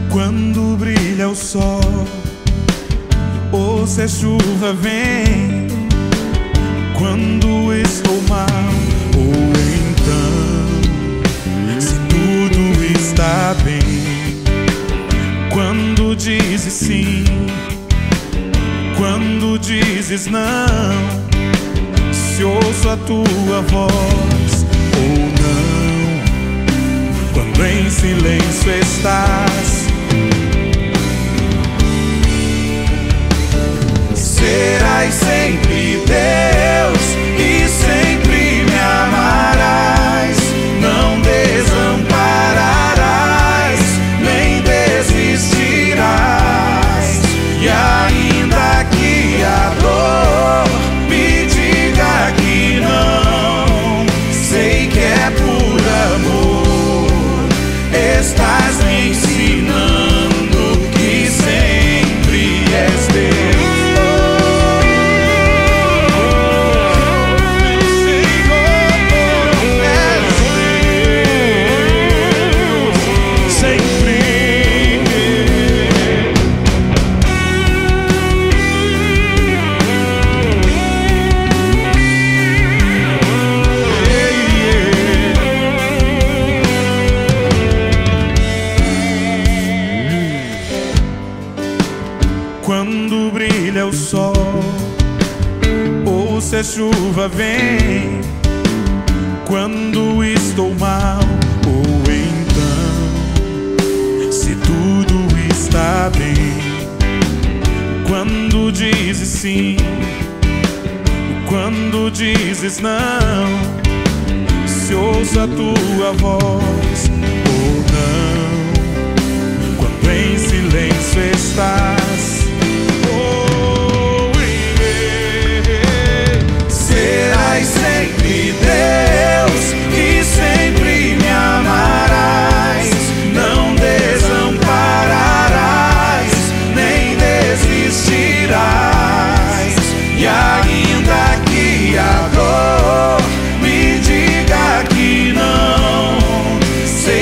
Quando brilha o sol ou se a chuva vem, quando estou mal ou então se tudo está bem, quando dizes sim, quando dizes não, se ouço a tua voz ou não, quando em silêncio estás. Serás sempre Deus e sempre me amarás, não desampararás, nem desistirás. E ainda que a dor me diga que não, sei que é por amor, estás me ensinando que sempre és Deus. Quando brilha o sol ou se a chuva vem, quando estou mal ou então se tudo está bem, quando dizes sim, quando dizes não, se ouço a tua voz ou não, quando em silêncio estás. Serás sempre Deus e sempre me amarás, não desampararás, nem desistirás. E ainda que a dor me diga que não, sei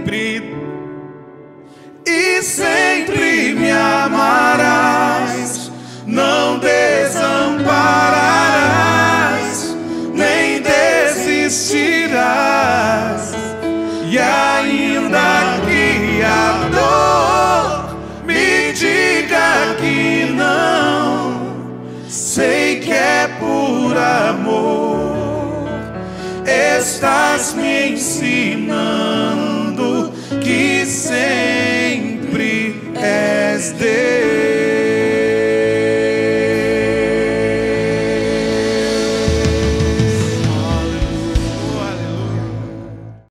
sempre e sempre me amarás, não desampararás, nem desistirás. E ainda que a dor me diga que não, sei que é por amor, estás me ensinando